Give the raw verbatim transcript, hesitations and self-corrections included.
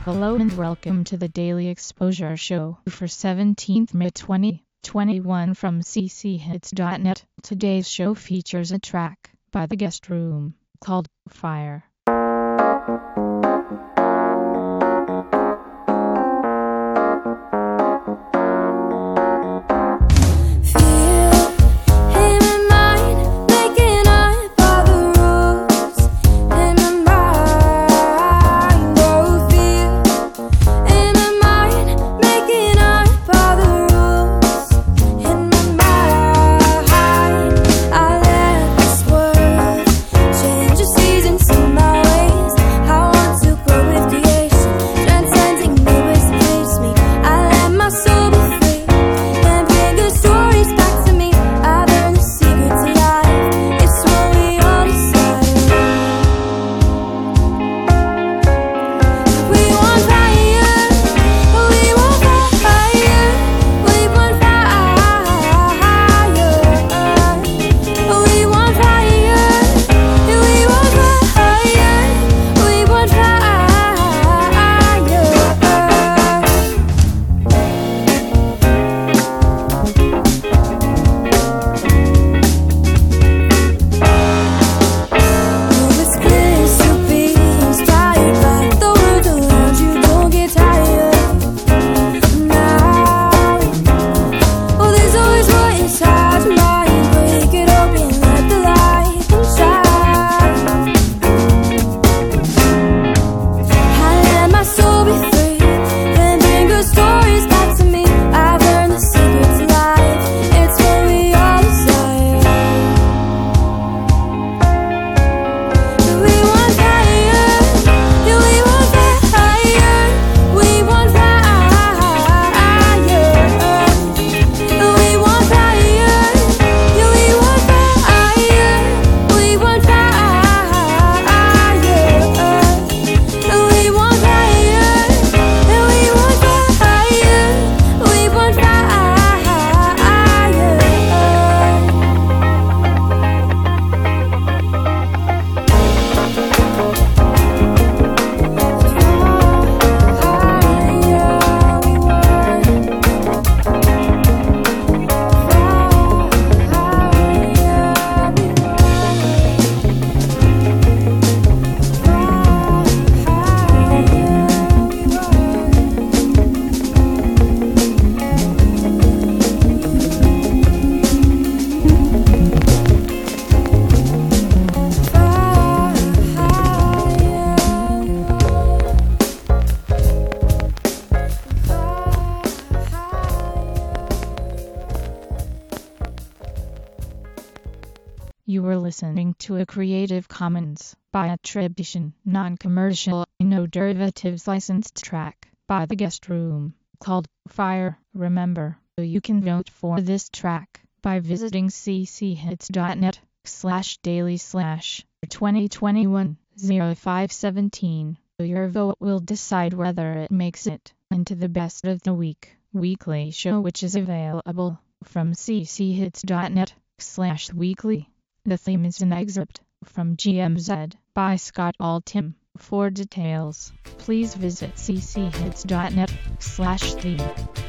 Hello and welcome to the Daily Exposure Show for seventeenth May twenty twenty-one from c c hits dot net. Today's show features a track by The Guest Room called Fire. You were listening to a Creative Commons by attribution, non-commercial, no derivatives licensed track by The Guest Room called Fire. Remember, you can vote for this track by visiting c c hits dot net slash daily slash twenty twenty-one oh five seventeen. Your vote will decide whether it makes it into the best of the week weekly show, which is available from c c hits dot net slash weekly. The theme is an excerpt from G M Z by Scott Altham. For details, please visit c c hits dot net slash theme.